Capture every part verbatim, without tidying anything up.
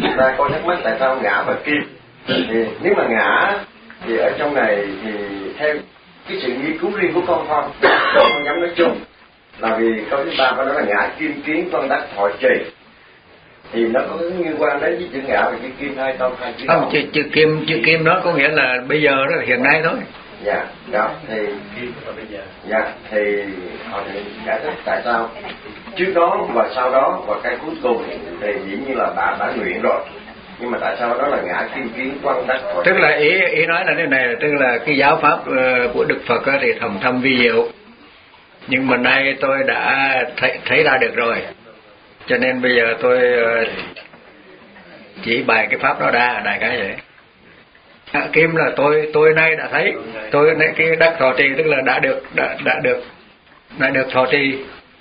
người ta có thắc mắc tại sao ngã và kim. Thì nếu mà ngã thì ở trong này thì theo cái sự nghiên cứu riêng của con thôi, con không dám nói chung, là vì câu thứ ba có nói là ngã kim kiến con đắc thọ trì, thì nó có liên quan đến với chữ ngã và chữ kim hay không hay chữ không? Chữ, chữ kim chữ kim đó có nghĩa là bây giờ đó là hiện nay thôi. Dạ, đó thì kim là bây giờ. Dạ, thì họ thì giải thích tại sao trước đó và sau đó và cái cuối cùng thì dĩ nhiên là bà đã nguyện rồi, nhưng mà tại sao đó là ngã kim kiến quan đắc thọ trì? Tức là ý ý nói là thế này, tức là cái giáo pháp uh, của Đức Phật uh, thì thầm thâm vi diệu, nhưng mà nay tôi đã thấy thấy ra được rồi, cho nên bây giờ tôi uh, chỉ bày cái pháp đó ra, đại cái vậy. À, kim là tôi tôi nay đã thấy, tôi nay cái đắc thọ trì tức là đã được đã đã được đã được thọ trì.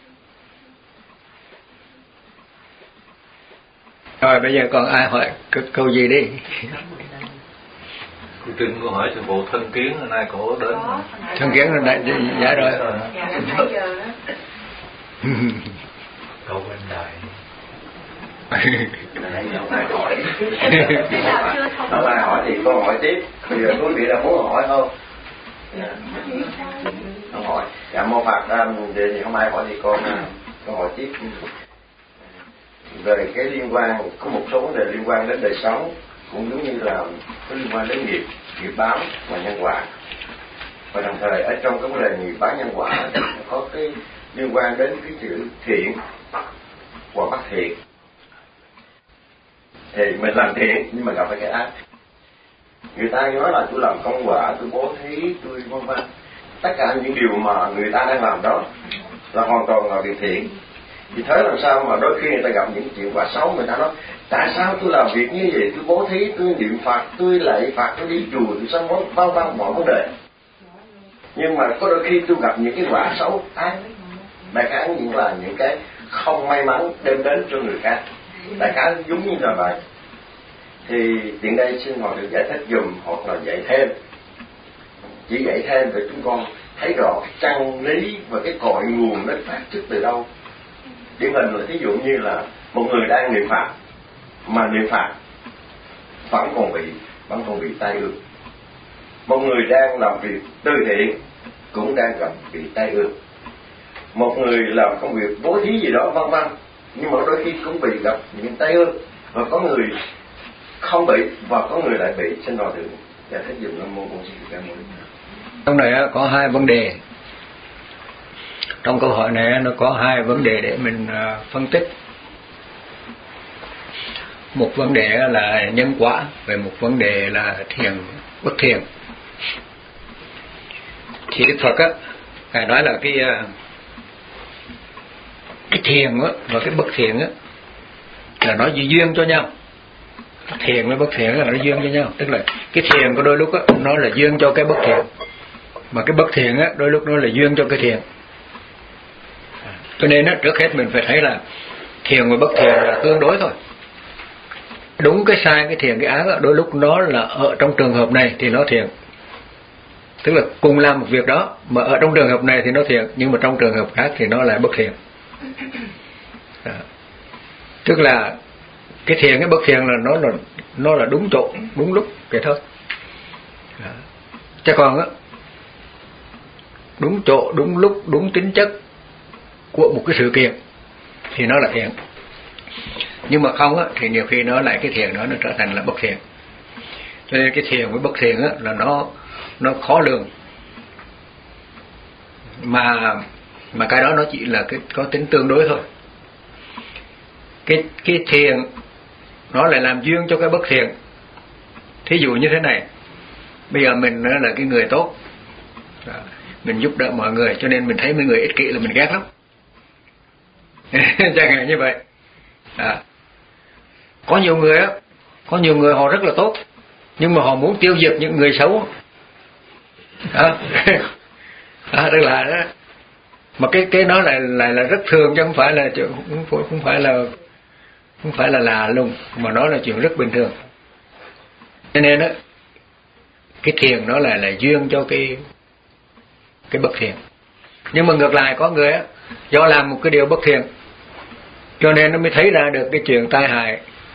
Rồi bây giờ còn ai hỏi câu gì đi? Cô Trinh có hỏi sự vụ thân kiến hôm nay cổ đến. Thân kiến là đại giải rồi. Câu bên đại. Không ai hỏi thì con hỏi tiếp. Bây giờ quý vị là muốn hỏi không? Không hỏi. Dạ mô Phật ra thì không ai hỏi thì con con hỏi tiếp. Về cái liên quan, có một số vấn đề liên quan đến đời sống, cũng giống như là có liên quan đến nghiệp, nghiệp báo và nhân quả. Và đồng thời ở trong cái vấn đề nghiệp báo nhân quả có cái liên quan đến cái chữ thiện và bất thiện. Thì mình làm thiện nhưng mà gặp phải cái ác. Người ta nói là tôi làm công quả, tôi bố thí, tôi vân vân. Tất cả những điều mà người ta đang làm đó là hoàn toàn là việc thiện. Vì thế làm sao mà đôi khi người ta gặp những chuyện quả xấu, người ta nói tại sao tôi làm việc như vậy, tôi bố thí, tôi niệm Phật, tôi lạy Phật, tôi đi chùa, tôi sám hối, vân vân mọi vấn đề. Nhưng mà có đôi khi tôi gặp những cái quả xấu ác, đại khái những là những cái không may mắn đem đến cho người khác, đại khái giống như là vậy. Thì tiện đây xin Hòa Thượng giải thích dùm hoặc là dạy thêm, chỉ dạy thêm để chúng con thấy rõ cái chân lý và cái cội nguồn nó phát xuất từ đâu. Điển hình là thí dụ như là một người đang niệm Phật mà niệm Phật vẫn còn bị vẫn còn bị tai ương. Một người đang làm việc từ thiện cũng đang gặp bị tai ương. Một người làm công việc bố thí gì đó vân vân, nhưng mà đôi khi cũng bị gặp những tai ương, và có người không bị và có người lại bị. Xin Hòa Thượng giải thích dùm Nam Mô Bổn Sư Thích Ca Mâu Ni. Trong này có hai vấn đề. Trong câu hỏi này nó có hai vấn đề để mình phân tích. Một vấn đề là nhân quả, và một vấn đề là thiện bất thiện. Thì Đức Phật á, Ngài nói là cái cái thiện á và cái bất thiện á là nó duyên cho nhau. Thiện với bất thiện là nó duyên cho nhau, tức là cái thiện có đôi lúc á nó là duyên cho cái bất thiện, mà cái bất thiện á đôi lúc nó là duyên cho cái thiện. Cho nên á, trước hết mình phải thấy là thiện và bất thiện là tương đối thôi. Đúng cái sai, cái thiện, cái ác á, đôi lúc nó là ở trong trường hợp này thì nó thiện, tức là cùng làm một việc đó, mà ở trong trường hợp này thì nó thiện, nhưng mà trong trường hợp khác thì nó lại bất thiện. Đó. Tức là cái thiện, cái bất thiện là nó là nó là đúng chỗ, đúng lúc vậy thôi. Đó. Chứ còn á, đúng chỗ, đúng lúc, đúng tính chất của một cái sự kiện thì nó là thiện, nhưng mà không á thì nhiều khi nó lại cái thiện đó nó trở thành là bất thiện. Cho nên cái thiện với bất thiện á là nó nó khó lường, mà mà cái đó nó chỉ là cái có tính tương đối thôi. Cái cái thiện nó lại làm duyên cho cái bất thiện. Thí dụ như thế này, bây giờ mình là cái người tốt, mình giúp đỡ mọi người, cho nên mình thấy mấy người ích kỷ là mình ghét lắm. Chẳng hạn như vậy. À. Có nhiều người á, có nhiều người họ rất là tốt, nhưng mà họ muốn tiêu diệt những người xấu. À. À, tức là đó. Mà cái cái đó lại lại là rất thường, chứ không phải là không, không phải là không phải là lạ lùng, mà nó là chuyện rất bình thường. Cho nên á, cái thiện nó lại là duyên cho cái cái bất thiện. Nhưng mà ngược lại có người á, do làm một cái điều bất thiện cho nên nó mới thấy ra được cái chuyện tai hại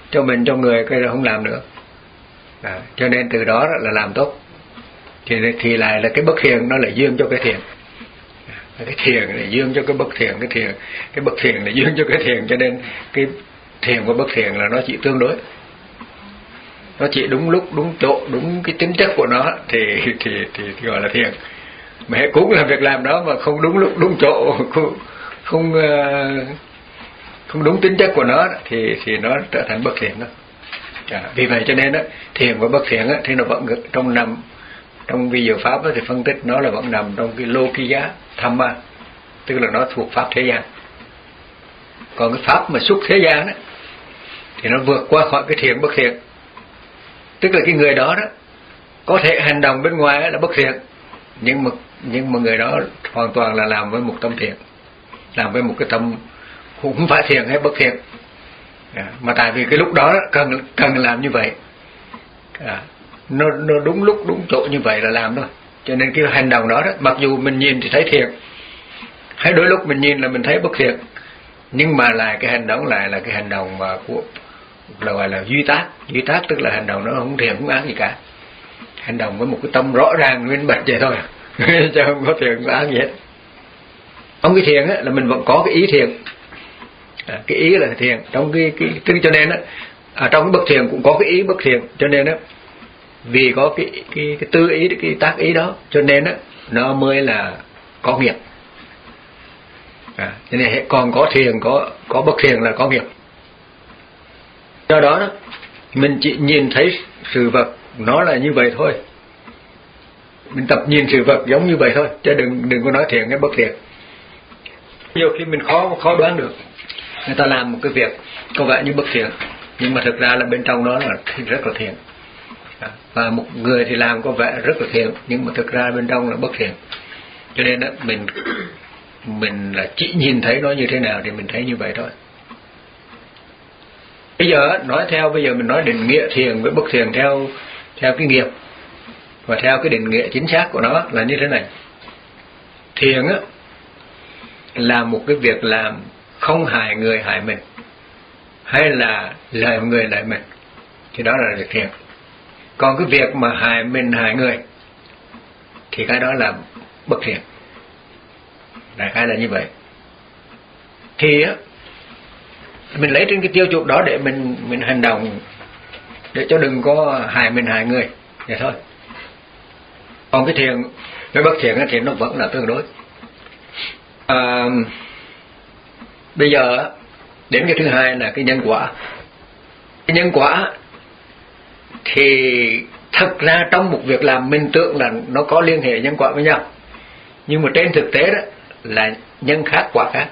cho mình cho người cái là không làm nữa. À, cho nên từ đó là làm tốt thì thì lại là cái bất thiện nó lại duyên cho cái thiện. Cái thiền là duyên cho cái bất thiện, cái thiền cái bất thiện là duyên cho cái thiền, cho nên cái thiền và bất thiện là nó chỉ tương đối, nó chỉ đúng lúc đúng chỗ đúng cái tính chất của nó thì thì thì, thì gọi là thiền. Mà cũng là việc làm đó mà không đúng lúc đúng chỗ, không không, không đúng tính chất của nó thì thì nó trở thành bất thiện đó. À, vì vậy cho nên đó thiền và bất thiện thì nó vẫn trong nằm trong vi diệu pháp đó, thì phân tích nó là vẫn nằm trong cái Lokiya Dhamma, tức là nó thuộc pháp thế gian. Còn cái pháp mà xuất thế gian đó thì nó vượt qua khỏi cái thiện bất thiện, tức là cái người đó đó có thể hành động bên ngoài là bất thiện, nhưng mà nhưng mà người đó hoàn toàn là làm với một tâm thiện, làm với một cái tâm không phải thiện hay bất thiện. À, mà tại vì cái lúc đó, đó cần cần làm như vậy. À, nó nó đúng lúc đúng chỗ như vậy là làm thôi. Cho nên cái hành động đó đó, mặc dù mình nhìn thì thấy thiện, hay đôi lúc mình nhìn là mình thấy bất thiện, nhưng mà là cái hành động lại là cái hành động mà của là gọi là duy tác. Duy tác tức là hành động nó không thiện không ác gì cả, hành động với một cái tâm rõ ràng minh bạch vậy thôi, chứ không có thiện không ác gì hết. Trong cái thiện á là mình vẫn có cái ý thiện, à, cái ý là thiện trong cái cái tức cho nên á, à, trong cái bất thiện cũng có cái ý bất thiện, cho nên á vì có cái cái cái tư ý cái tác ý đó cho nên á nó mới là có nghiệp. À, cho nên còn có thiền có có bất thiền là có nghiệp. Do đó đó mình chỉ nhìn thấy sự vật nó là như vậy thôi, mình tập nhìn sự vật giống như vậy thôi, chứ đừng đừng có nói thiện hay bất thiện. Nhiều khi mình khó khó đoán được, người ta làm một cái việc có vẻ như bất thiện nhưng mà thực ra là bên trong đó là rất là thiện. À, và một người thì làm có vẻ rất là thiện nhưng mà thực ra bên trong là bất thiện. Cho nên đó mình mình là chỉ nhìn thấy nó như thế nào thì mình thấy như vậy thôi. Bây giờ nói theo bây giờ mình nói định nghĩa thiền với bất thiền theo theo cái nghiệp và theo cái định nghĩa chính xác của nó là như thế này. Thiền á là một cái việc làm không hại người hại mình, hay là lợi người lợi mình, thì đó là việc thiền. Còn cái việc mà hại mình hại người thì cái đó là bất thiện. Đại khái là như vậy. Thì á mình lấy trên cái tiêu chuẩn đó để mình mình hành động để cho đừng có hại mình hại người vậy thôi. Còn cái thiện với bất thiện thì nó vẫn là tương đối. À, bây giờ đến cái thứ hai là cái nhân quả. Cái nhân quả thì thật ra trong một việc làm mình tưởng là nó có liên hệ nhân quả với nhau, nhưng mà trên thực tế đó là nhân khác quả khác.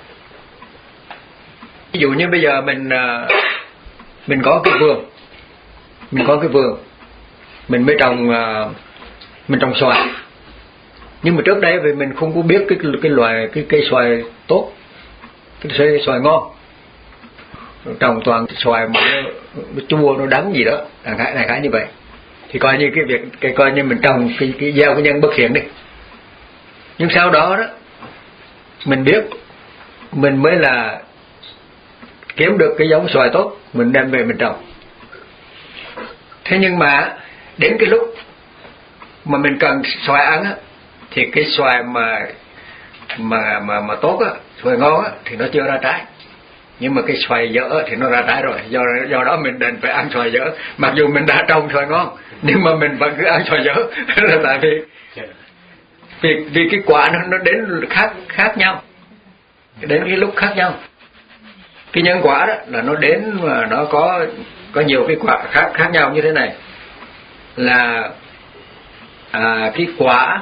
Ví dụ như bây giờ mình mình có cái vườn, mình có cái vườn, mình mới trồng mình trồng xoài, nhưng mà trước đây vì mình không có biết cái cái loài cái cây xoài tốt, cái cây xoài ngon, trồng toàn xoài mà nó, nó chua nó đắng gì đó, đại khái đại khái như vậy, thì coi như cái việc cái coi như mình trồng cái cái gieo cái nhân bất thiện đi. Nhưng sau đó đó mình biết mình mới là kiếm được cái giống xoài tốt, mình đem về mình trồng. Thế nhưng mà đến cái lúc mà mình cần xoài ăn á, thì cái xoài mà mà mà mà tốt á, xoài ngon á, thì nó chưa ra trái. Nhưng mà cái xoài dở thì nó ra trái rồi, do do đó mình đành phải ăn xoài dở, mặc dù mình đã trồng xoài ngon nhưng mà mình vẫn cứ ăn xoài dở. Là tại vì vì vì cái quả nó nó đến khác khác nhau, đến cái lúc khác nhau. Cái nhân quả đó là nó đến mà nó có có nhiều cái quả khác khác nhau như thế này, là à, cái quả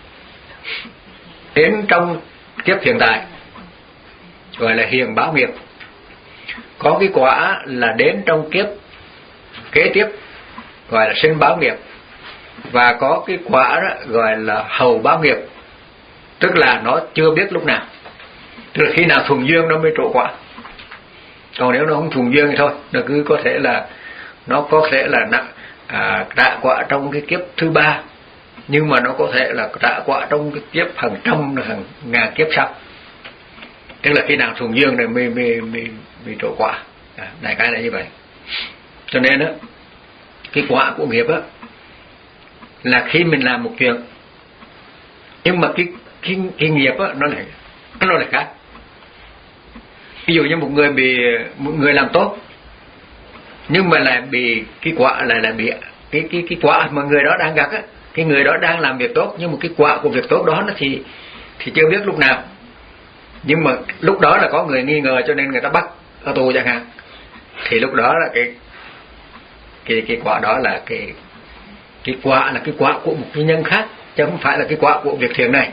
đến trong kiếp hiện tại gọi là hiền báo nghiệp, có cái quả là đến trong kiếp kế tiếp gọi là sinh báo nghiệp, và có cái quả đó gọi là hậu báo nghiệp, tức là nó chưa biết lúc nào, tức là khi nào thuần dương nó mới trổ quả. Còn nếu nó không thuần dương thì thôi, nó cứ có thể là nó có thể là nặng à, trả quả trong cái kiếp thứ ba, nhưng mà nó có thể là trả quả trong cái kiếp hàng trăm hàng ngàn kiếp sau. Tức là khi nào thuần dương này mới mới mới, mới trổ quả. À, đại khái là như vậy. Cho nên á, cái quả của nghiệp á là khi mình làm một chuyện, nhưng mà cái cái, cái nghiệp á nó lại nó lại khác. Ví dụ như một người bị một người làm tốt, nhưng mà lại bị cái quả lại là bị cái cái cái quả mà người đó đang gặp á, cái người đó đang làm việc tốt, nhưng mà cái quả của việc tốt đó nó thì thì chưa biết lúc nào. Nhưng mà lúc đó là có người nghi ngờ cho nên người ta bắt ở tù chẳng hạn, thì lúc đó là cái cái cái quả đó là cái cái quả là cái quả của một cái nhân khác, chứ không phải là cái quả của việc thiện này.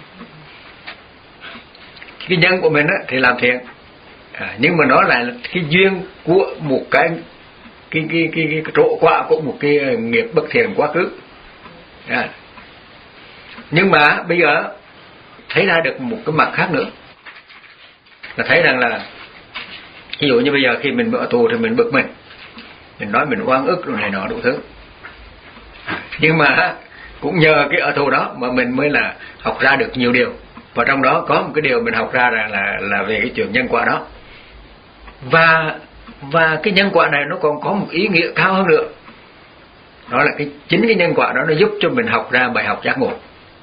Cái nhân của mình á thì làm thiện, à, nhưng mà nó lại là cái duyên của một cái cái cái cái, cái, cái trổ quả của một cái nghiệp bất thiện quá khứ. À. Nhưng mà bây giờ thấy ra được một cái mặt khác nữa, là thấy rằng là ví dụ như bây giờ khi mình ở tù thì mình bực mình, mình nói mình oan ức rồi này nọ đủ thứ, nhưng mà cũng nhờ cái ở tù đó mà mình mới là học ra được nhiều điều, và trong đó có một cái điều mình học ra là là, là về cái chuyện nhân quả đó. Và và cái nhân quả này nó còn có một ý nghĩa cao hơn nữa, đó là cái chính cái nhân quả đó nó giúp cho mình học ra bài học giác ngộ.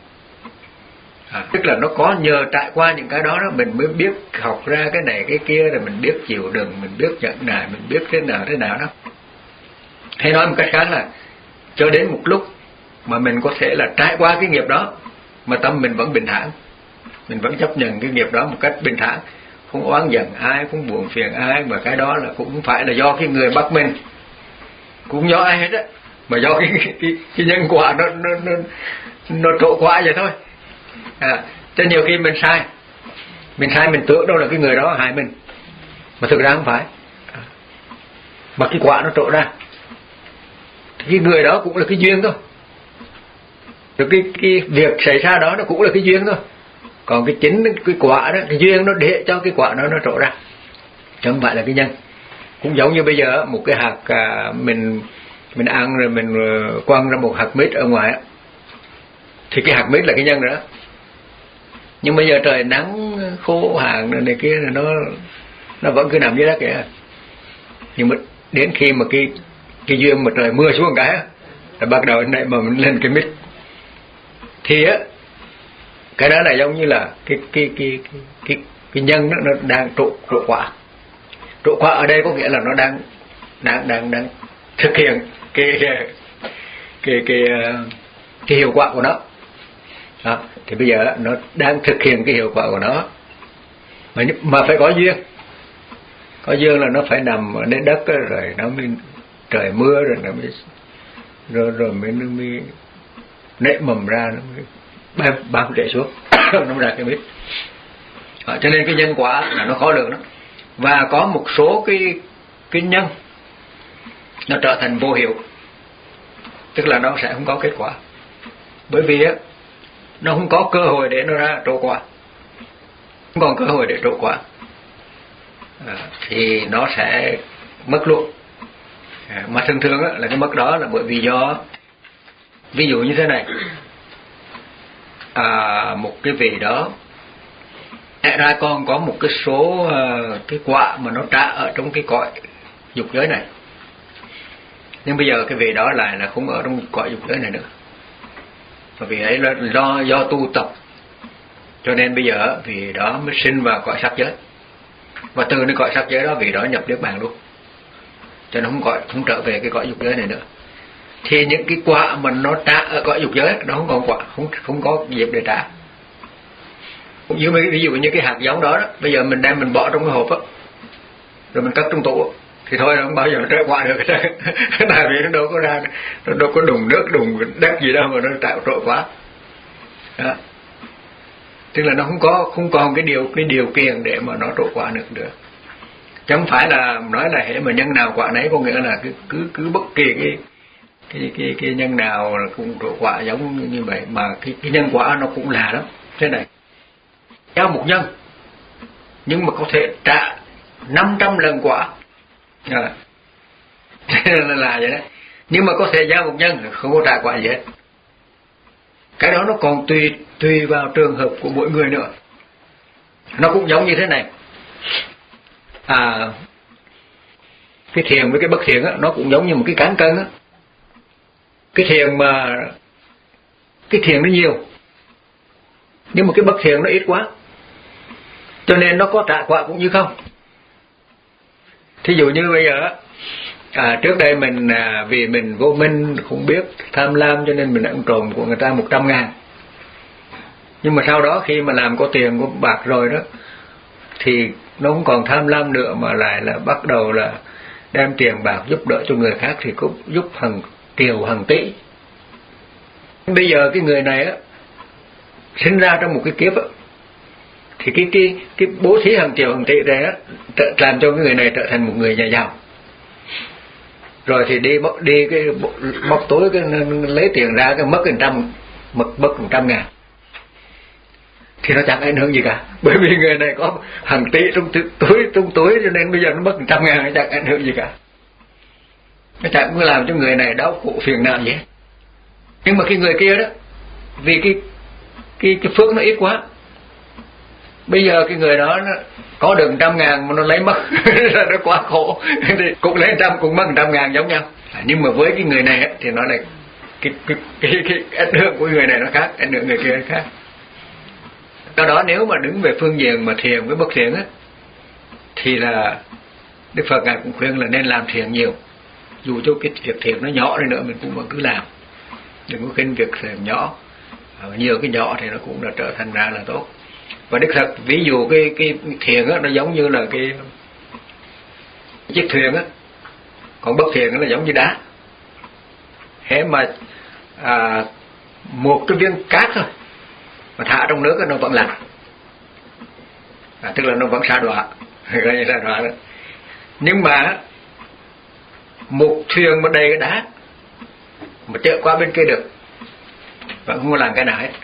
À, tức là nó có nhờ trải qua những cái đó đó mình mới biết học ra cái này cái kia, rồi mình biết chịu đựng, mình biết nhận nại, mình biết thế nào thế nào đó. Hay nói một cách khác là cho đến một lúc mà mình có thể là trải qua cái nghiệp đó mà tâm mình vẫn bình thản, mình vẫn chấp nhận cái nghiệp đó một cách bình thản, không oán giận ai, không buồn phiền ai, mà cái đó là cũng không phải là do cái người bắt mình, cũng do ai hết á, mà do cái cái, cái, cái nhân quả nó nó nó nó trổ quả vậy thôi. À, cho nhiều khi mình sai, mình sai mình tưởng đâu là cái người đó hại mình, mà thực ra không phải, à, mà cái quả nó trổ ra, thì cái người đó cũng là cái duyên thôi, rồi cái cái việc xảy ra đó nó cũng là cái duyên thôi, còn cái chính cái quả đó, cái duyên nó để cho cái quả nó nó trổ ra, chứ không phải là cái nhân. Cũng giống như bây giờ một cái hạt à, mình mình ăn rồi mình quăng ra một hạt mít ở ngoài á, thì cái hạt mít là cái nhân rồi đó. Nhưng bây giờ trời nắng khô hạn này kia nó nó vẫn cứ nằm dưới đất kìa. Nhưng mà đến khi mà cái cái duyên mà trời mưa xuống cái là bắt đầu này mà mình lên cái mít, thì á cái đó là giống như là cái cái cái cái cái, cái nhân nó, nó đang trổ trổ quả. Trổ quả ở đây có nghĩa là nó đang đang đang đang thực hiện cái cái cái cái, cái hiệu quả của nó. Đó, thì bây giờ nó đang thực hiện cái hiệu quả của nó, mà mà phải có duyên. Có duyên là nó phải nằm ở trên đất rồi nó mới trời mưa rồi nó mới rồi rồi mới nó mới nảy mầm ra, nó mới bao bao chạy xuống nó ra cái mít. Đó, cho nên cái nhân quả là nó khó lường lắm. Và có một số cái cái nhân nó trở thành vô hiệu, tức là nó sẽ không có kết quả, bởi vì á nó không có cơ hội để nó ra trổ quả, không còn cơ hội để trổ quả, à, thì nó sẽ mất luôn. À, mà thường thường á, là cái mất đó là bởi vì do ví dụ như thế này, à, một cái vị đó ra con có một cái số uh, cái quả mà nó trả ở trong cái cõi dục giới này, nhưng bây giờ cái vị đó lại là không ở trong cõi dục giới này nữa, và vì ấy là do do tu tập, cho nên bây giờ vì đó mới sinh vào cõi sắc giới, và từ cái cõi sắc giới đó vì đó nhập niết bàn luôn, cho nó không cõi không trở về cái cõi dục giới này nữa. Thì những cái quả mà nó trả ở cõi dục giới nó không còn quả, không không có dịp để trả. Cũng như ví dụ như cái hạt giống đó, đó bây giờ mình đem mình bỏ trong cái hộp á, rồi mình cất trong tủ, thì thôi nó không bao giờ nó trở quả được tại vì nó đâu có ra, nó đâu có đùng nước đùng đất gì đâu mà nó tạo trội quá. Đó. Tức là nó không có không còn cái điều cái điều kiện để mà nó trội quả được được. Chứ không phải là nói là hệ mà nhân nào quả nấy, có nghĩa là cứ cứ cứ bất kỳ cái cái cái cái nhân nào cũng trội quả giống như vậy, mà cái cái nhân quả nó cũng là đó thế này. Giao một nhân nhưng mà có thể trả năm trăm lần quả, à, là, là vậy đấy. Nhưng mà có thể giao một nhân không có trả quả gì hết. Cái đó nó còn tùy tùy vào trường hợp của mỗi người nữa. Nó cũng giống như thế này, à, cái thiền với cái bất thiền á, nó cũng giống như một cái cán cân á. Cái thiền mà cái thiền nó nhiều, nhưng mà cái bất thiền nó ít quá, cho nên nó có trả quả cũng như không. Thí dụ như bây giờ à, trước đây mình à, vì mình vô minh không biết tham lam cho nên mình ăn trộm của người ta một trăm ngàn. Nhưng mà sau đó khi mà làm có tiền có bạc rồi đó, thì nó không còn tham lam nữa, mà lại là bắt đầu là đem tiền bạc giúp đỡ cho người khác, thì cũng giúp hàng triệu hàng tỷ. Bây giờ cái người này á, sinh ra trong một cái kiếp á, thì cái cái cái bố thí hàng triệu hàng tỷ này á, làm cho cái người này trở thành một người nhà giàu. Rồi thì đi đi cái móc túi cái lấy tiền ra, cái mất một trăm mất mất một trăm ngàn, thì nó chẳng ảnh hưởng gì cả, bởi vì người này có hàng tỷ trong túi trong túi cho nên bây giờ nó mất một trăm ngàn, nó chẳng ảnh hưởng gì cả, nó chẳng có làm cho người này đau khổ phiền não gì hết. Nhưng mà cái người kia đó, vì cái cái cái phước nó ít quá, bây giờ cái người đó nó có được một trăm ngàn mà nó lấy mất nó quá khổ, thì cũng lấy trăm cũng mất một trăm ngàn giống nhau. À, nhưng mà với cái người này ấy, thì nó lại cái cái, cái cái ảnh hưởng của người này nó khác, ảnh hưởng người kia nó khác. Do đó nếu mà đứng về phương diện mà thiền với bất thiền á, thì là Đức Phật ngài cũng khuyên là nên làm thiền nhiều, dù cho cái việc thiền nó nhỏ đi nữa mình cũng vẫn cứ làm, đừng có khinh việc thiền nhỏ, nhiều cái nhỏ thì nó cũng là trở thành ra là tốt. Và Đức Phật ví dụ cái cái thiền á, nó giống như là cái chiếc thuyền á, còn bất thiền là giống như đá. Thế mà à, một cái viên cát thôi mà thả trong nước nó vẫn lặn, à, tức là nó vẫn sa đọa, gọi như sa đọa đó. Nhưng mà một thuyền mà đầy cái đá mà chở qua bên kia được, vẫn không có làm cái nào hết.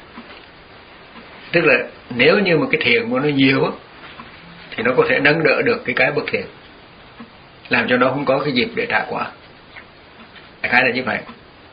Tức là nếu như mà cái thiền của nó nhiều á, thì nó có thể nâng đỡ được cái cái bất thiền, làm cho nó không có cái dịp để trả quả. Đại khái là như vậy.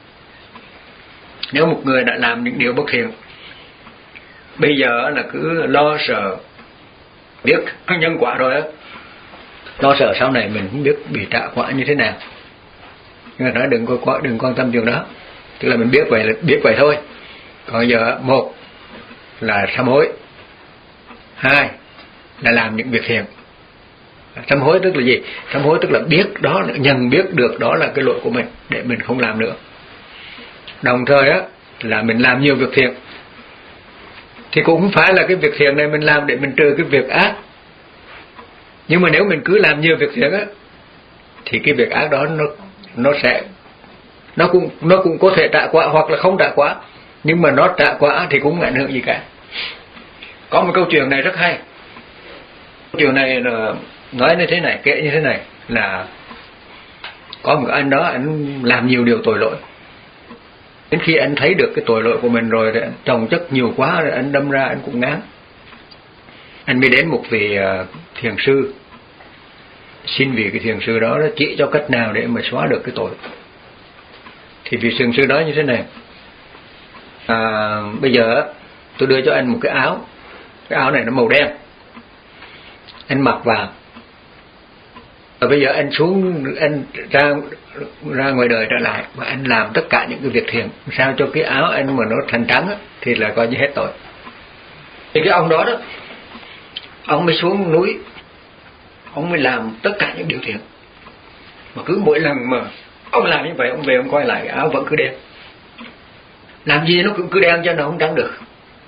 Nếu một người đã làm những điều bất thiện, bây giờ là cứ lo sợ biết nhân quả rồi á, lo sợ sau này mình không biết bị trả quả như thế nào. Nhưng mà nói đừng có đừng quan tâm chuyện đó, tức là mình biết vậy là biết vậy thôi. Còn giờ một là sám hối, hai là làm những việc thiện. Sám hối tức là gì? Sám hối tức là biết đó, nhận biết được đó là cái lỗi của mình để mình không làm nữa. Đồng thời á là mình làm nhiều việc thiện, thì cũng không phải là cái việc thiện này mình làm để mình trừ cái việc ác. Nhưng mà nếu mình cứ làm nhiều việc thiện á, thì cái việc ác đó nó nó sẽ nó cũng nó cũng có thể trả quả hoặc là không trả quả, nhưng mà nó trả quả thì cũng không ảnh hưởng gì cả. Có một câu chuyện này rất hay. Câu chuyện này là nói như thế này, kể như thế này, là có một anh đó, anh làm nhiều điều tội lỗi. Đến khi anh thấy được cái tội lỗi của mình rồi, anh chồng chất nhiều quá rồi, anh đâm ra anh cũng ngán. Anh mới đến một vị thiền sư, xin vị cái thiền sư đó chỉ cho cách nào để mà xóa được cái tội. Thì vị thiền sư nói như thế này: à, bây giờ tôi đưa cho anh một cái áo, cái áo này nó màu đen, anh mặc vào, và bây giờ anh xuống, anh ra ra ngoài đời trở lại và anh làm tất cả những cái việc thiện, sao cho cái áo anh mà nó thành trắng á, thì là coi như hết tội. Thì cái ông đó đó, ông mới xuống núi, ông mới làm tất cả những điều thiện, mà cứ mỗi lần mà ông làm như vậy, ông về ông coi lại cái áo vẫn cứ đen, làm gì nó cũng cứ đen cho nó không trắng được.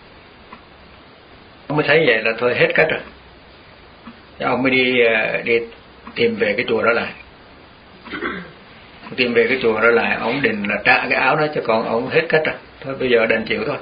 Ông mới thấy vậy là thôi hết cách rồi. Thì ông mới đi đi tìm về cái chùa đó lại. Tìm về cái chùa đó lại, ông định là trả cái áo đó, cho còn ông hết cách rồi, thôi bây giờ đành chịu thôi.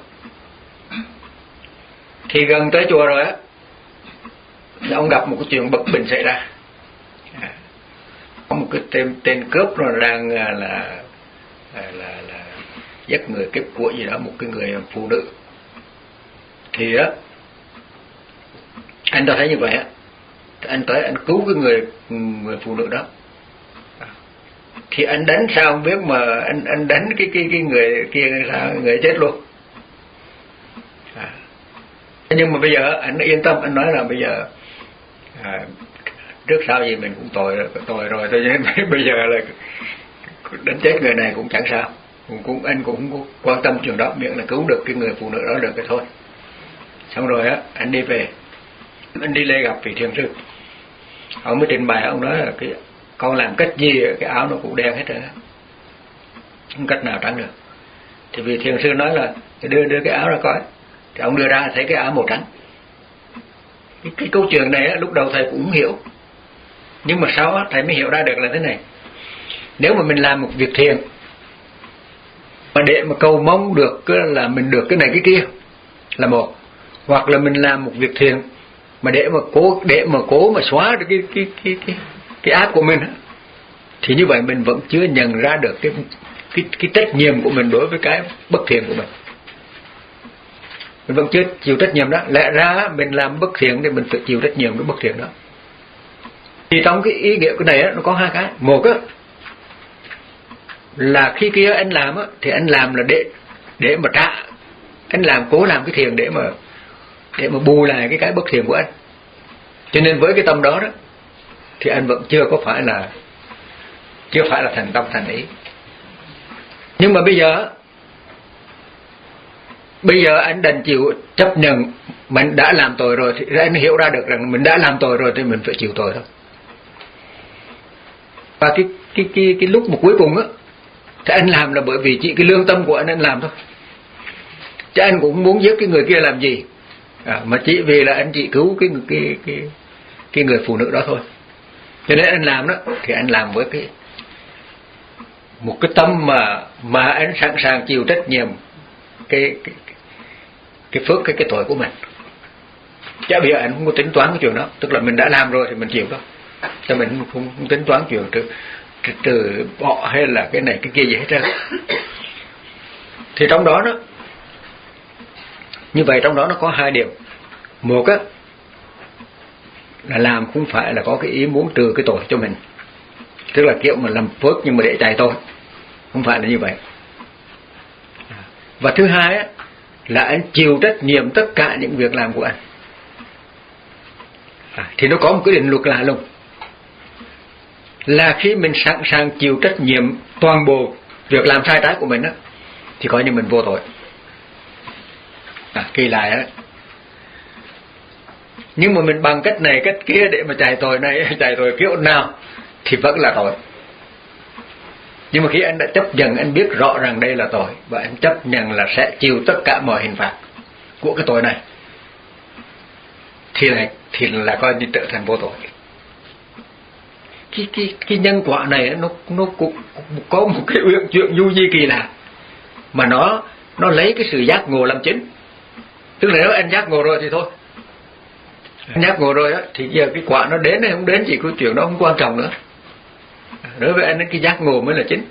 Thì gần tới chùa rồi á, ông gặp một cái chuyện bực bình xảy ra. À, có một cái tên tên cướp nó đang là là là, là, là giết người cướp của gì đó, một cái người phụ nữ. Thì á, anh ta thấy như vậy á, anh tới anh cứu cái người người phụ nữ đó. Thì anh đánh sao không biết, mà anh anh đánh cái cái cái người kia sao người chết luôn. À, nhưng mà bây giờ anh yên tâm, anh nói là bây giờ à, trước sau gì mình cũng tội rồi, tội rồi thôi chứ bây giờ là đến chết người này cũng chẳng sao, cũng, cũng anh cũng không quan tâm chuyện đó, miệng là cứu được cái người phụ nữ đó được cái thôi. Xong rồi á, anh đi về, anh đi lên gặp vị thiền sư, ông mới trình bày, ông nói là cái con làm cách gì cái áo nó cũng đen hết rồi, không cách nào trắng được. Thì vị thiền sư nói là đưa đưa cái áo ra coi, thì ông đưa ra thấy cái áo màu trắng. Cái, cái câu chuyện này á, lúc đầu thầy cũng không hiểu, nhưng mà sau á, thầy mới hiểu ra được là thế này: nếu mà mình làm một việc thiện mà để mà cầu mong được là mình được cái này cái kia là một, hoặc là mình làm một việc thiện mà để mà cố để mà cố mà xóa được cái cái cái cái cái ác của mình, thì như vậy mình vẫn chưa nhận ra được cái cái cái trách nhiệm của mình đối với cái bất thiện của mình. Mình vẫn chưa chịu trách nhiệm đó. Lẽ ra mình làm bất thiện thì mình phải chịu trách nhiệm với bất thiện đó. Thì trong cái ý nghĩa cái này á, nó có hai cái. Một á, là khi kia anh làm á, thì anh làm là để để mà trả, anh làm cố làm cái thiện để mà để mà bù lại cái cái bất thiện của anh. Cho nên với cái tâm đó đó thì anh vẫn chưa có phải là chưa phải là thành tâm thành ý. Nhưng mà bây giờ bây giờ anh đành chịu chấp nhận mình đã làm tội rồi, thì anh hiểu ra được rằng mình đã làm tội rồi thì mình phải chịu tội thôi. Và cái cái cái cái lúc mà cuối cùng á, thì anh làm là bởi vì chỉ cái lương tâm của anh anh làm thôi, chứ anh cũng không muốn giết cái người kia làm gì, à, mà chỉ vì là anh chỉ cứu cái cái cái cái người phụ nữ đó thôi. Cho nên anh làm đó thì anh làm với cái một cái tâm mà mà anh sẵn sàng chịu trách nhiệm cái cái cái phước cái cái tội của mình. Chứ bây giờ anh không có tính toán cái chuyện đó, tức là mình đã làm rồi thì mình chịu đó, cho mình không, không tính toán chuyện từ, từ, từ bỏ hay là cái này cái kia gì hết trơn. Thì trong đó đó, như vậy trong đó nó có hai điều. Một á, là làm không phải là có cái ý muốn trừ cái tội cho mình, tức là kiểu mà làm phước nhưng mà để chạy tội, không phải là như vậy. Và thứ hai á, là anh chịu trách nhiệm tất cả những việc làm của anh. À, thì nó có một cái định luật lạ lùng, là khi mình sẵn sàng chịu trách nhiệm toàn bộ việc làm sai trái của mình á, thì coi như mình vô tội. À, kỳ lạ á. Nhưng mà mình bằng cách này cách kia để mà chạy tội này chạy tội kiểu nào thì vẫn là tội. Nhưng mà khi anh đã chấp nhận, anh biết rõ ràng đây là tội, và anh chấp nhận là sẽ chịu tất cả mọi hình phạt của cái tội này, thì là, thì là coi như trở thành vô tội. Cái, cái, cái nhân quả này nó, nó cũng có một cái chuyện du di kỳ lạ, mà nó nó lấy cái sự giác ngộ làm chính. Tức là nếu anh giác ngộ rồi thì thôi, anh giác ngộ rồi á, thì giờ cái quả nó đến hay không đến chỉ có chuyện đó không quan trọng nữa. Đối với anh cái giác ngộ mới là chính.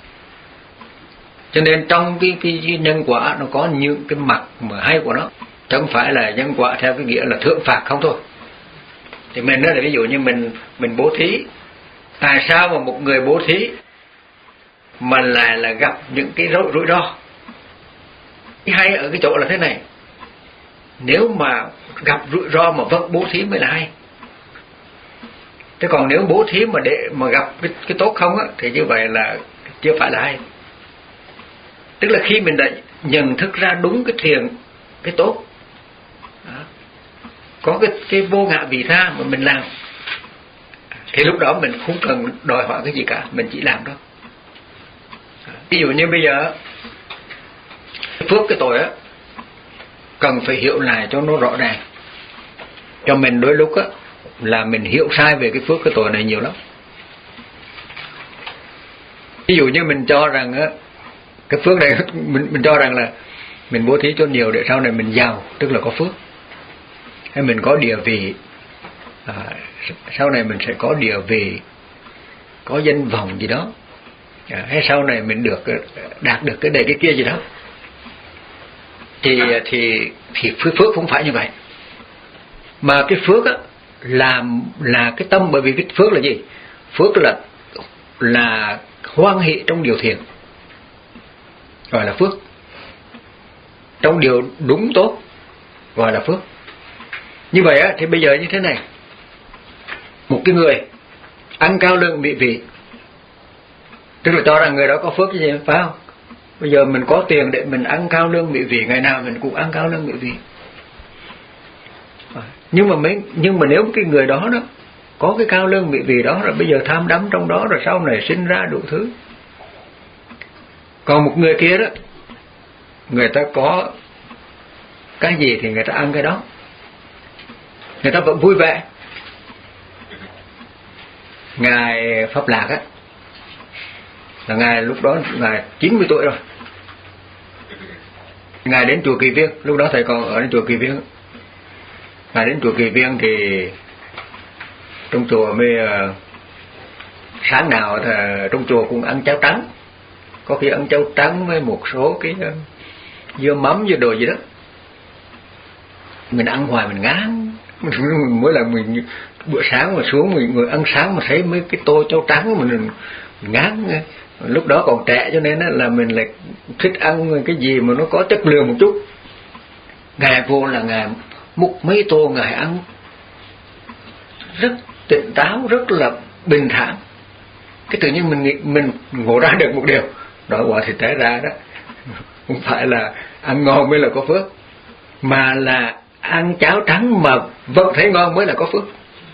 Cho nên trong cái, cái, cái nhân quả nó có những cái mặt mà hay của nó, chứ không phải là nhân quả theo cái nghĩa là thưởng phạt không thôi. Thì mình nói là ví dụ như mình mình bố thí, tại sao mà một người bố thí mà lại là gặp những cái rủi, rủi ro? Cái hay ở cái chỗ là thế này: nếu mà gặp rủi ro mà vẫn bố thí mới là hay. Thế còn nếu bố thí mà để mà gặp cái, cái tốt không á, thì như vậy là chưa phải là hay. Tức là khi mình đã nhận thức ra đúng cái thiện, cái tốt đó, có cái, cái vô ngã vị tha mà mình làm, thì lúc đó mình không cần đòi hỏi cái gì cả, mình chỉ làm thôi. Ví dụ như bây giờ phước cái tội á, cần phải hiểu lại cho nó rõ ràng. Cho mình đôi lúc á là mình hiểu sai về cái phước cái tội này nhiều lắm. Ví dụ như mình cho rằng á, cái phước này mình, mình cho rằng là mình bố thí cho nhiều để sau này mình giàu, tức là có phước, hay mình có địa vị, à, sau này mình sẽ có địa vị, có danh vọng gì đó, à, hay sau này mình được đạt được cái này cái kia gì đó, thì thì thì phước phước không phải như vậy. Mà cái phước á là là cái tâm, bởi vì cái phước là gì? Phước là là hoan hỷ trong điều thiện, gọi là phước. Trong điều đúng tốt gọi là phước. Như vậy á, thì bây giờ như thế này, một cái người ăn cao lương mỹ vị, tức là cho rằng người đó có phước cái gì, phải không? Bây giờ mình có tiền để mình ăn cao lương mỹ vị, ngày nào mình cũng ăn cao lương mỹ vị. Nhưng mà mấy nhưng mà nếu cái người đó đó có cái cao lương mỹ vị đó rồi bây giờ tham đắm trong đó, rồi sau này sinh ra đủ thứ. Còn một người kia đó, người ta có cái gì thì người ta ăn cái đó, người ta vẫn vui vẻ. Ngài Pháp Lạc á, là ngài lúc đó ngài chín mươi tuổi rồi, ngài đến chùa Kỳ Viên, lúc đó thầy còn ở chùa Kỳ Viên. Ngài đến chùa Kỳ Viên thì trong chùa mới uh, sáng nào thì trong chùa cũng ăn cháo trắng, có khi ăn cháo trắng với một số cái uh, dưa mắm dưa đồ gì đó. Mình ăn hoài mình ngán, mỗi lần mình bữa sáng mà xuống mình ngồi ăn sáng mà thấy mấy cái tô cháo trắng mình ngán. Lúc đó còn trẻ cho nên là mình lại thích ăn cái gì mà nó có chất lượng một chút. Ngài vô là ngài múc mấy tô, ngài ăn rất tỉnh táo, rất là bình thản. Cái tự nhiên mình nghĩ, mình ngộ ra được một điều, đó quả thì té ra đó không phải là ăn ngon mới là có phước, mà là ăn cháo trắng mà vẫn thấy ngon mới là có phước.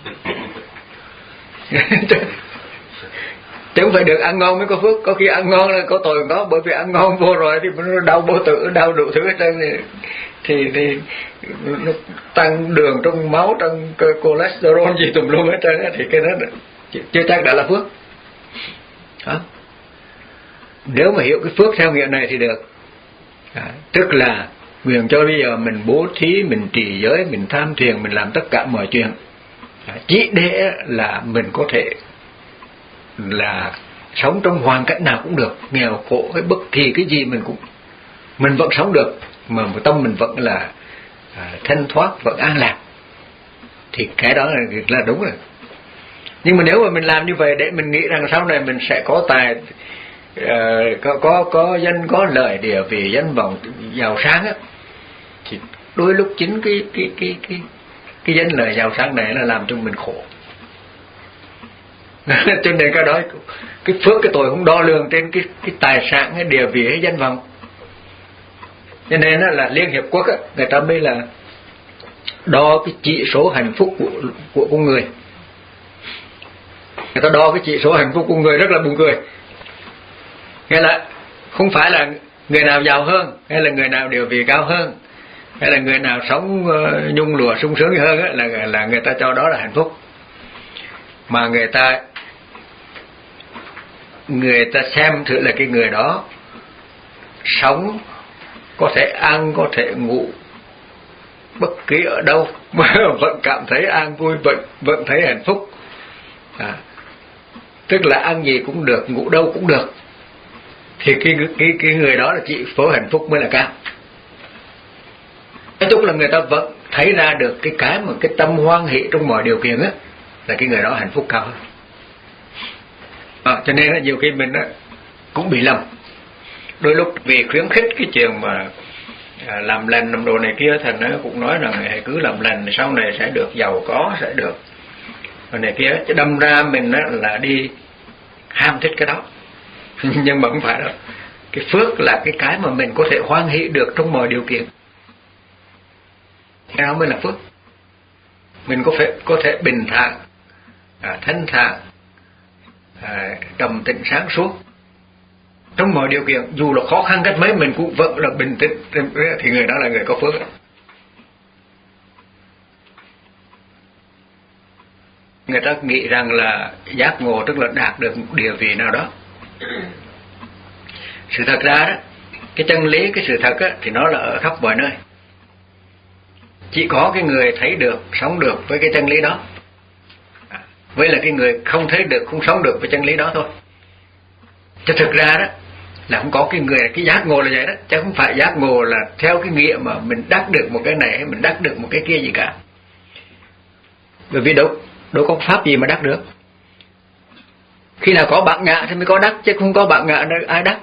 Chứ không phải được ăn ngon mới có phước. Có khi ăn ngon là có tội có, bởi vì ăn ngon vô rồi thì nó đau bao tử, đau đủ thứ hết trơn, thì, thì thì nó tăng đường trong máu, trong cholesterol gì tùm lum hết trơn, thì cái đó chưa chắc đã là phước. Hả? Nếu mà hiểu cái phước theo nghĩa này thì được. À, tức là nguyện cho bây giờ mình bố thí, mình trì giới, mình tham thiền, mình làm tất cả mọi chuyện à, chỉ để là mình có thể là sống trong hoàn cảnh nào cũng được, nghèo khổ hay bất kỳ cái gì mình cũng mình vẫn sống được, mà tâm mình vẫn là à, thanh thoát, vẫn an lạc, thì cái đó là, là đúng rồi. Nhưng mà nếu mà mình làm như vậy để mình nghĩ rằng sau này mình sẽ có tài, uh, có có có danh có lợi, địa vị danh vọng giàu sang á, thì đôi lúc chính cái cái cái cái cái danh lợi giàu sang này là làm cho mình khổ. Cho nên cái đó, cái phước cái tội không đo lường trên cái cái tài sản hay địa vị hay danh vọng. Cho nên là Liên Hiệp Quốc á, người ta mới là đo cái chỉ số hạnh phúc của của con người. Người ta đo cái chỉ số hạnh phúc của người rất là buồn cười. Nghĩa là không phải là người nào giàu hơn, hay là người nào địa vị cao hơn, hay là người nào sống uh, nhung lụa sung sướng hơn á, là là người ta cho đó là hạnh phúc. Mà người ta người ta xem thử là cái người đó sống có thể ăn, có thể ngủ bất kỳ ở đâu mà vẫn cảm thấy an vui, vẫn vẫn thấy hạnh phúc. À, tức là ăn gì cũng được, ngủ đâu cũng được, thì cái cái cái người đó là chỉ số hạnh phúc mới là cao. Nói chung là người ta vẫn thấy ra được cái cái mà cái tâm hoan hỷ trong mọi điều kiện á, là cái người đó hạnh phúc cao hơn. À, cho nên là nhiều khi mình á cũng bị lầm. Đôi lúc vì khuyến khích cái chuyện mà à, làm lành làm đồ này kia, thành nó cũng nói rằng hãy cứ làm lành sau này sẽ được giàu có, sẽ được rồi này kia, chứ đâm ra mình á là đi ham thích cái đó. Nhưng mà không phải đâu. Cái phước là cái cái mà mình có thể hoan hỷ được trong mọi điều kiện, cái đó mới là phước. Mình có thể có thể bình thản, à, thanh thản, à, trầm tĩnh sáng suốt trong mọi điều kiện, dù là khó khăn cách mấy mình cũng vẫn là bình tĩnh, thì người đó là người có phước. Người ta nghĩ rằng là giác ngộ tức là đạt được một địa vị nào đó. Sự thật ra đó, cái chân lý, cái sự thật á, thì nó là ở khắp mọi nơi. Chỉ có cái người thấy được, sống được với cái chân lý đó, với là cái người không thấy được, không sống được với chân lý đó thôi. Chứ thực ra đó là không có cái người, cái giác ngộ là vậy đó, chứ không phải giác ngộ là theo cái nghĩa mà mình đắc được một cái này hay mình đắc được một cái kia gì cả. Bởi vì đâu đâu có pháp gì mà đắc được. Khi nào có bản ngã thì mới có đắc, chứ không có bản ngã ai đắc.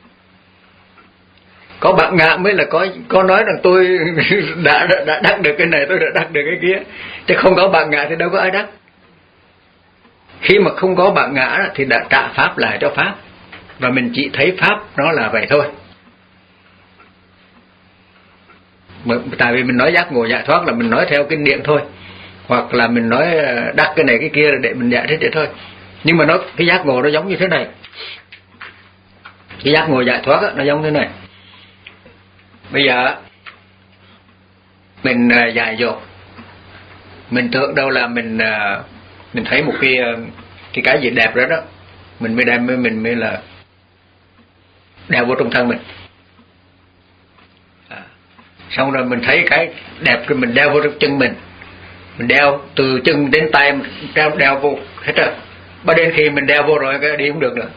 Có bản ngã mới là có có nói rằng tôi đã, đã đã đắc được cái này, tôi đã đắc được cái kia, chứ không có bản ngã thì đâu có ai đắc. Khi mà không có bản ngã thì đã trả pháp lại cho pháp, và mình chỉ thấy pháp nó là vậy thôi. Tại vì mình nói giác ngộ giải thoát là mình nói theo kinh điển thôi, hoặc là mình nói đắc cái này cái kia để mình giải thích vậy thôi. Nhưng mà nó cái giác ngộ nó giống như thế này, cái giác ngộ giải thoát đó, nó giống thế này. Bây giờ mình dại dột, mình tưởng đâu là mình mình thấy một cái cái cái gì đẹp đó đó, mình mới đem mình mới là đeo vô trong thân mình. À, xong rồi mình thấy cái đẹp rồi mình đeo vô trong chân mình, mình đeo từ chân đến tay, mình đeo, đeo vô hết rồi. Ba đến khi mình đeo vô rồi cái đi không được nữa.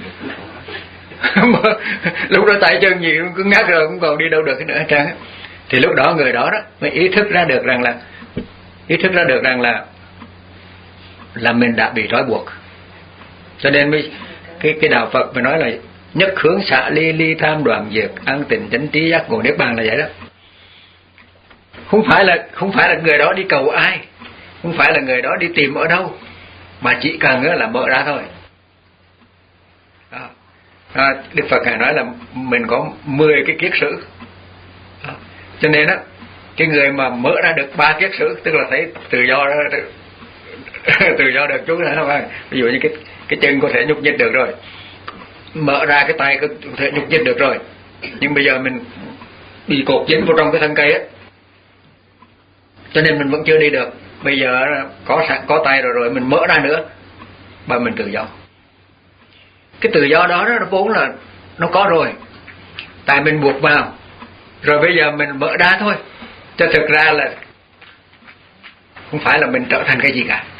Lúc đó tay chân gì cũng ngắt rồi, cũng còn đi đâu được nữa hết trơn. Thì lúc đó người đó đó mới ý thức ra được rằng là ý thức ra được rằng là là mình đã bị trói buộc. Cho nên mới cái cái đạo Phật mới nói là nhất hướng xả ly, ly tham đoạn diệt, an tịnh chánh trí giác ngộ niết bàn là vậy đó. Không phải là không phải là người đó đi cầu ai, không phải là người đó đi tìm ở đâu, mà chỉ cần là mở ra thôi. Đó. À, Đức Phật Ngài nói là mình có mười cái kiết sử. Đó. Cho nên đó, cái người mà mở ra được ba kiết sử tức là thấy tự do đó, tự do được chút nữa, không phải? Ví dụ như cái cái chân có thể nhúc nhích được rồi, mở ra cái tay có thể nhúc nhích được rồi, nhưng bây giờ mình bị cột dính vào trong cái thân cây á, cho nên mình vẫn chưa đi được. Bây giờ có sẵn có tay rồi rồi mình mở ra nữa và mình tự do. Cái tự do đó nó vốn là nó có rồi, tại mình buộc vào rồi, bây giờ mình mở ra thôi. Cho thực ra là không phải là mình trở thành cái gì cả,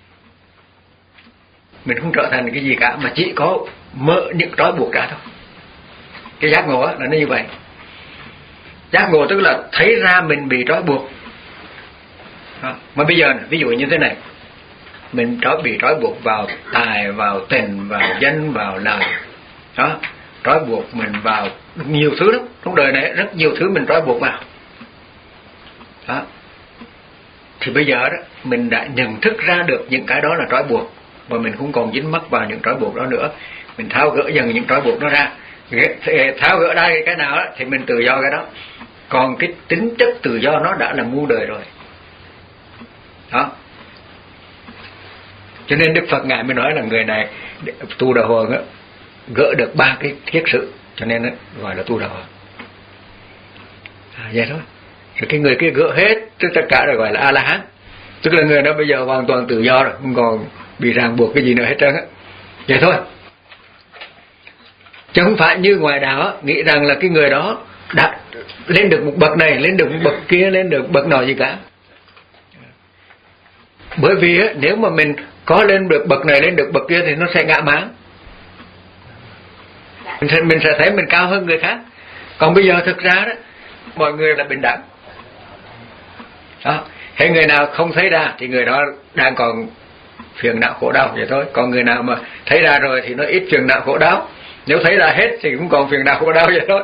mình không trở thành cái gì cả, mà chỉ có mở những trói buộc ra thôi. Cái giác ngộ là nó như vậy. Giác ngộ tức là thấy ra mình bị trói buộc. Đó. Mà bây giờ ví dụ như thế này, mình trói bị trói buộc vào tài, vào tình, vào danh, vào lời. Đó, trói buộc mình vào nhiều thứ lắm. Trong đời này rất nhiều thứ mình trói buộc vào. Đó. Thì bây giờ đó mình đã nhận thức ra được những cái đó là trói buộc, và mình không còn dính mắc vào những trói buộc đó nữa. Mình tháo gỡ dần những trói buộc đó ra. Tháo gỡ ra cái nào đó thì mình tự do cái đó. Còn cái tính chất tự do nó đã là muôn đời rồi. Đó. Cho nên Đức Phật Ngài mới nói là người này tu đạo hoàng á, gỡ được ba cái thiết sự, cho nên đó, gọi là tu đạo hoàng. À, vậy thôi. Rồi cái người kia gỡ hết tất cả rồi gọi là A-la-hán. Tức là người đó bây giờ hoàn toàn tự do rồi, không còn bị ràng buộc cái gì nữa hết trơn á. Vậy thôi. Chứ không phải như ngoài đạo á, nghĩ rằng là cái người đó đã lên được một bậc này, lên được một bậc kia, lên được bậc nào gì cả. Bởi vì á, nếu mà mình có lên được bậc này, lên được bậc kia thì nó sẽ ngã máng. Mình sẽ, mình sẽ thấy mình cao hơn người khác. Còn bây giờ thực ra đó, mọi người là bình đẳng. Đó. Hay người nào không thấy ra thì người đó đang còn phiền não khổ đau vậy thôi. Còn người nào mà thấy ra rồi thì nó ít phiền não khổ đau. Nếu thấy ra hết thì cũng còn phiền não khổ đau vậy thôi.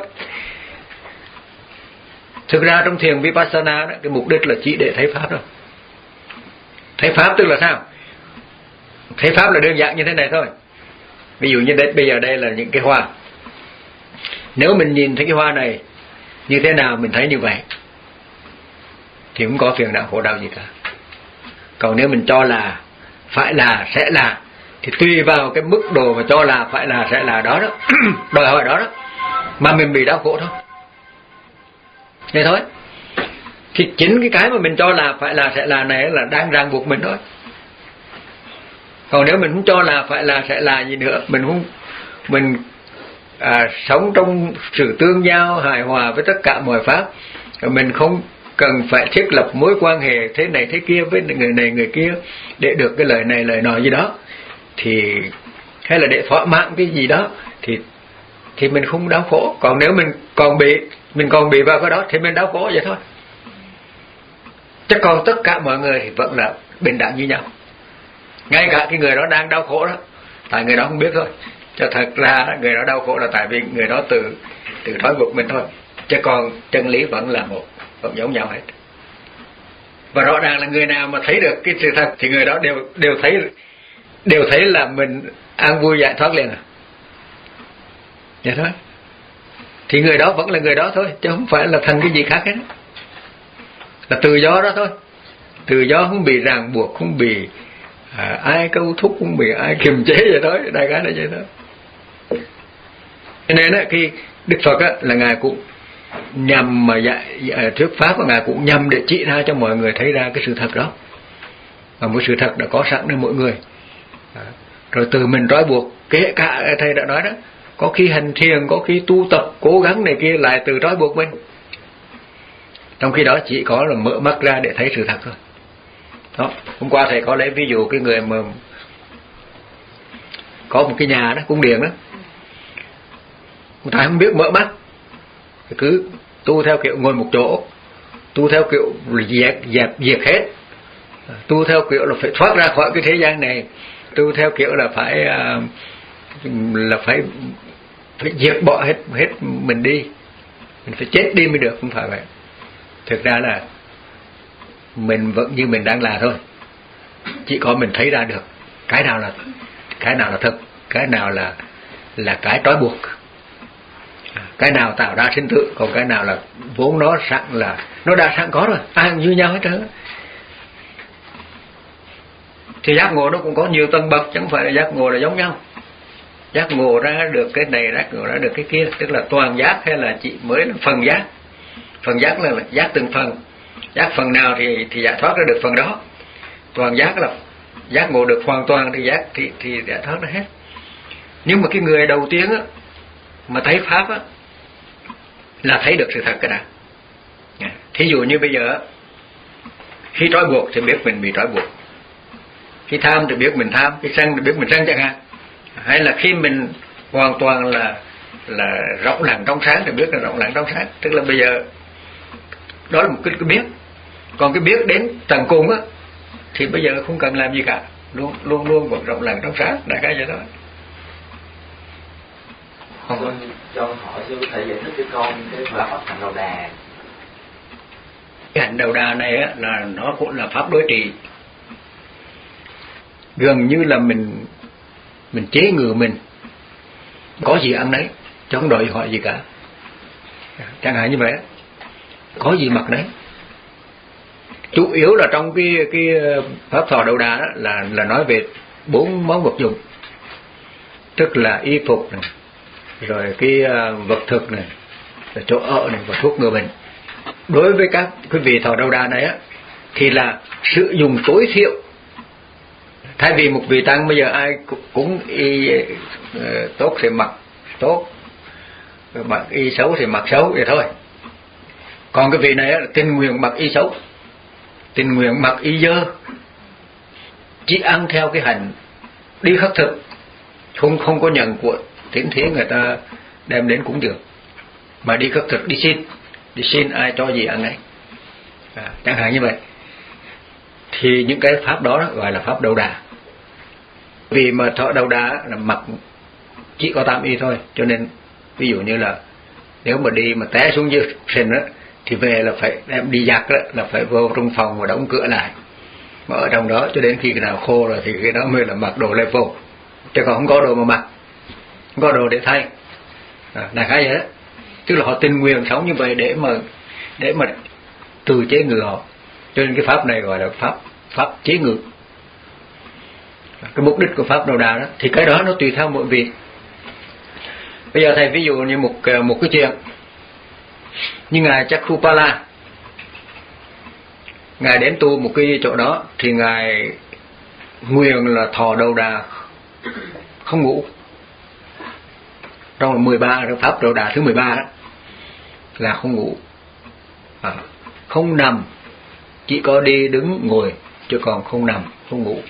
Thực ra trong thiền Vipassana đó, cái mục đích là chỉ để thấy pháp thôi. Thấy pháp tức là sao? Thấy pháp là đơn giản như thế này thôi. Ví dụ như đây, bây giờ đây là những cái hoa. Nếu mình nhìn thấy cái hoa này như thế nào mình thấy như vậy thì không có phiền não khổ đau gì cả. Còn nếu mình cho là, phải là, sẽ là thì tùy vào cái mức độ mà cho là, phải là, sẽ là đó đó đòi hỏi đó đó mà mình bị đau khổ thôi. Thế thôi. Thì chính cái cái mà mình cho là, phải là, sẽ là này là đang ràng buộc mình thôi. Còn nếu mình không cho là, phải là, sẽ là gì nữa, mình không mình à, sống trong sự tương giao hài hòa với tất cả mọi pháp, mình không cần phải thiết lập mối quan hệ thế này thế kia với người này người kia để được cái lời này lời nọ gì đó, thì hay là để thỏa mãn cái gì đó thì thì mình không đau khổ. Còn nếu mình còn bị mình còn bị vào cái đó thì mình đau khổ vậy thôi. Chứ còn tất cả mọi người thì vẫn là bình đẳng như nhau. Ngay cả cái người đó đang đau khổ đó, tại người đó không biết thôi. Cho thật ra người đó đau khổ là tại vì người đó tự tự trói buộc mình thôi. Chứ còn chân lý vẫn là một, vẫn giống nhau hết. Và rõ ràng là người nào mà thấy được cái sự thật thì người đó đều đều thấy đều thấy là mình an vui giải thoát liền à. Vậy thôi. Thì người đó vẫn là người đó thôi, chứ không phải là thành cái gì khác hết. Là tự do đó thôi. Tự do không bị ràng buộc, không bị à, ai câu thúc, không bị ai kiềm chế vậy thôi, đại khái là vậy thôi. Cho nên á, khi Đức Phật á, là Ngài cũng nhằm mà dạy, dạy thuyết pháp của Ngài cũng nhằm để chỉ ra cho mọi người thấy ra cái sự thật đó. Và một sự thật đã có sẵn nơi mỗi người. Rồi từ mình trói buộc, kể cả thầy đã nói đó, có khi hành thiền, có khi tu tập, cố gắng này kia lại từ trói buộc mình. Trong khi đó chỉ có là mở mắt ra để thấy sự thật thôi. Đó, hôm qua thầy có lấy ví dụ cái người mà có một cái nhà đó, cung điện đó, người ta không biết mở mắt, cứ tu theo kiểu ngồi một chỗ, tu theo kiểu dẹp dẹp diệt hết, tu theo kiểu là phải thoát ra khỏi cái thế gian này, tu theo kiểu là phải là phải phải diệt bỏ hết hết mình đi, mình phải chết đi mới được, không phải vậy. Thực ra là mình vẫn như mình đang là thôi, chỉ có mình thấy ra được cái nào là cái nào là thật, cái nào là là cái trói buộc, cái nào tạo ra sinh tử, còn cái nào là vốn nó sẵn, là nó đã sẵn có rồi, ai cũng như nhau hết trơn. Thì giác ngộ nó cũng có nhiều tầng bậc, chẳng phải là giác ngộ là giống nhau. Giác ngộ ra được cái này, giác ngộ ra được cái kia, tức là toàn giác hay là chỉ mới là phần giác. Phần giác là giác từng phần, giác phần nào thì thì giải thoát ra được phần đó. Toàn giác là giác ngộ được hoàn toàn thì giác thì thì giải thoát ra hết. Nhưng mà cái người đầu tiên á, mà thấy pháp á, là thấy được sự thật cái nào. Thí dụ như bây giờ, khi trói buộc thì biết mình bị trói buộc, khi tham thì biết mình tham, khi sân thì biết mình sân chẳng hạn. Hay là khi mình hoàn toàn là là rộng lặng trong sáng thì biết là rộng lặng trong sáng. Tức là bây giờ đó là một cái, cái biết. Còn cái biết đến tận cùng á thì bây giờ không cần làm gì cả, luôn luôn luôn vẫn rộng lặng trong sáng, đại khái vậy đó. Con cho hỏi sư có thể giải thích cho con cái pháp hành đầu đà. Cái hành đầu đà này á là nó cũng là pháp đối trị. Gần như là mình mình chế ngự mình, có gì ăn đấy, chứ không đòi hỏi gì cả. Chẳng hạn như vậy, có gì mặc đấy. Chủ yếu là trong cái cái pháp thọ đầu đà đó là là nói về bốn món vật dụng, tức là y phục này, rồi cái vật thực này, rồi chỗ ở này và thuốc ngừa bệnh. Đối với các quý vị thọ đầu đà này á thì là sử dụng tối thiểu. Thay vì một vị tăng bây giờ ai cũng y uh, tốt thì mặc tốt, mặc y xấu thì mặc xấu vậy thôi. Còn cái vị này á, tình nguyện mặc y xấu, tình nguyện mặc y dơ, chỉ ăn theo cái hành đi khất thực, không không có nhận của tiến thế người ta đem đến cúng dường, mà đi khất thực, đi xin, đi xin ai cho gì ăn ấy, à, chẳng hạn như vậy. Thì những cái pháp đó, đó gọi là pháp đầu đà. Vì mà thọ đầu đà là mặc chỉ có tam y thôi, cho nên ví dụ như là nếu mà đi mà té xuống dưới sình đó thì về là phải đem đi giặt đó, là phải vô trong phòng và đóng cửa lại, mà ở trong đó cho đến khi cái nào khô rồi thì cái đó mới là mặc đồ lại vô, chứ còn không có đồ mà mặc, không có đồ để thay, à, là cái vậy đó. Tức là họ tình nguyện sống như vậy để mà để mà từ chế ngự họ, cho nên cái pháp này gọi là pháp pháp chế ngự. Cái mục đích của pháp đầu đà đó thì cái đó nó tùy theo mỗi vị. Bây giờ thầy ví dụ như một một cái chuyện như ngài Chakkupala, ngài đến tu một cái chỗ đó thì ngài nguyện là thọ đầu đà không ngủ. Trong mười ba pháp đầu đà thứ mười ba đó là không ngủ, à, không nằm, chỉ có đi đứng ngồi chứ còn không nằm không ngủ.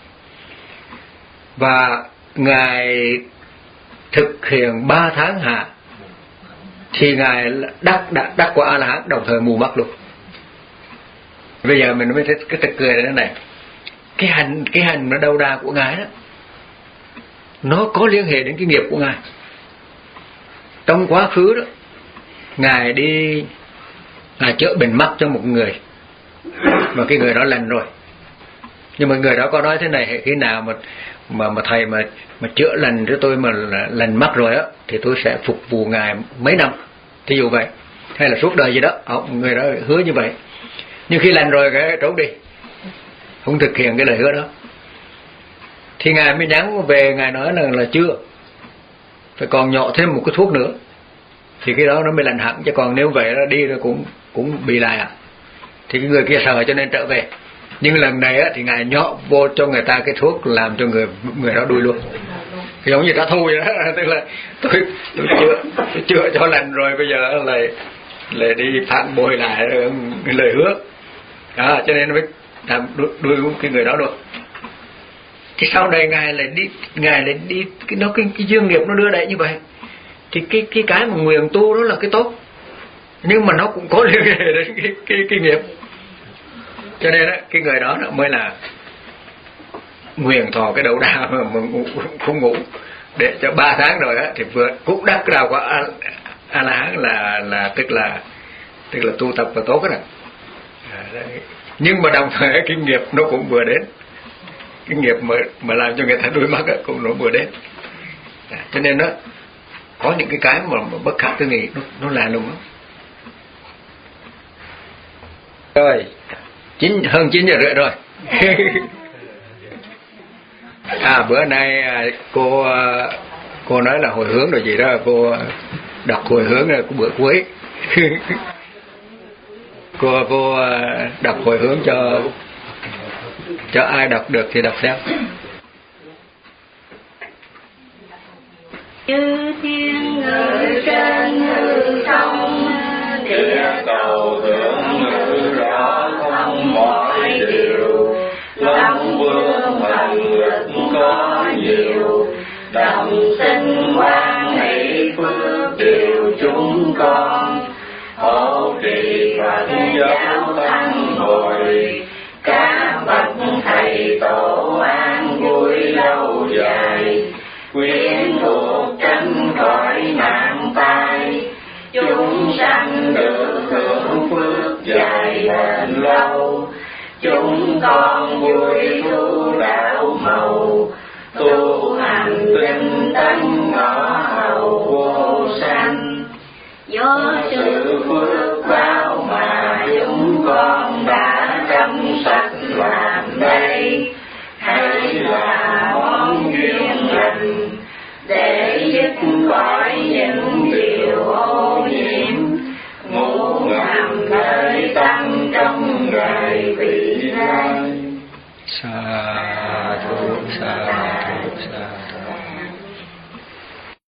Và ngài thực hiện ba tháng hạ thì ngài đắc đắc, đắc quả A La Hán, đồng thời mù mắt luôn. Bây giờ mình mới thấy cái thật cười này này, cái hành cái hành nó đầu đà của ngài đó, nó có liên hệ đến cái nghiệp của ngài. Trong quá khứ đó, ngài đi ngài chữa bệnh mắt cho một người, mà cái người đó lành rồi, Nhưng mà người đó có nói thế này, khi nào mà mà mà thầy mà mà chữa lành cho tôi mà lành mắt rồi á thì tôi sẽ phục vụ ngài mấy năm, thí dụ vậy, hay là suốt đời gì đó. Người đó hứa như vậy, nhưng khi lành rồi cái trốn đi, không thực hiện cái lời hứa đó. Thì ngài mới nhắn về, ngài nói là là chưa, phải còn nhọ thêm một cái thuốc nữa thì cái đó nó mới lành hẳn, chứ còn nếu vậy nó đi rồi cũng cũng bị lại à. Thì cái người kia sợ cho nên trở về. Nhưng lần này á thì ngài nhọ vô cho người ta cái thuốc làm cho người người đó đuôi luôn, thì giống như trả thù vậy đó. Tức là tôi tôi chưa tôi chưa cho lành rồi, bây giờ lại lại đi phản bội lại cái lời hứa đó, cho nên mới làm đuôi, đuôi cái người đó được. Thì sau này ngài lại đi ngài lại đi cái nó cái, cái dương nghiệp nó đưa đẩy như vậy, thì cái cái cái mà nguyện tu đó là cái tốt, nhưng mà nó cũng có liên hệ đến cái cái cái nghiệp. Cho nên đó, cái người đó mới là nguyện thọ cái đậu đa mà, mà ngủ, không ngủ để cho ba tháng rồi á thì vượt cũng đắc cái đạo của a, a la hán là là tức là tức là tu tập và tốt cái này. À, nhưng mà đồng thời cái nghiệp nó cũng vừa đến, cái nghiệp mà mà làm cho người ta đuôi mắt ấy, cũng nó vừa đến. À, cho nên nó có những cái cái mà, mà bất khả tư nghị, nó nó là luôn đó. Rồi chín hơn chín giờ rưỡi rồi. À bữa nay cô cô nói là hồi hướng rồi gì đó, cô đọc hồi hướng là bữa cuối. cô cô đọc hồi hướng cho cho ai đọc được thì đọc theo. Chư thiên ngự trên hư không, địa cầu thượng ngự rõ thông mọi điều. Long vương thần lực có nhiều, đồng sinh quan hỷ phước điều chúng con. Hộ trì Phật giáo tăng bồi, các bậc thầy tổ an vui lâu dài. Quyến thuộc tránh khỏi nạn tai, chúng sanh được hưởng phước dài bền lâu. Chúng con vui thu đạo màu, tu hành tinh tấn ngõ hầu vô sanh. Do sự phước báo mà chúng con đã trong sạch làm đây, hay là món duyên lành để dứt khỏi những điều ô nhiễm, ngủ nằm nơi tâm trong đời vị lai. Sa thu sa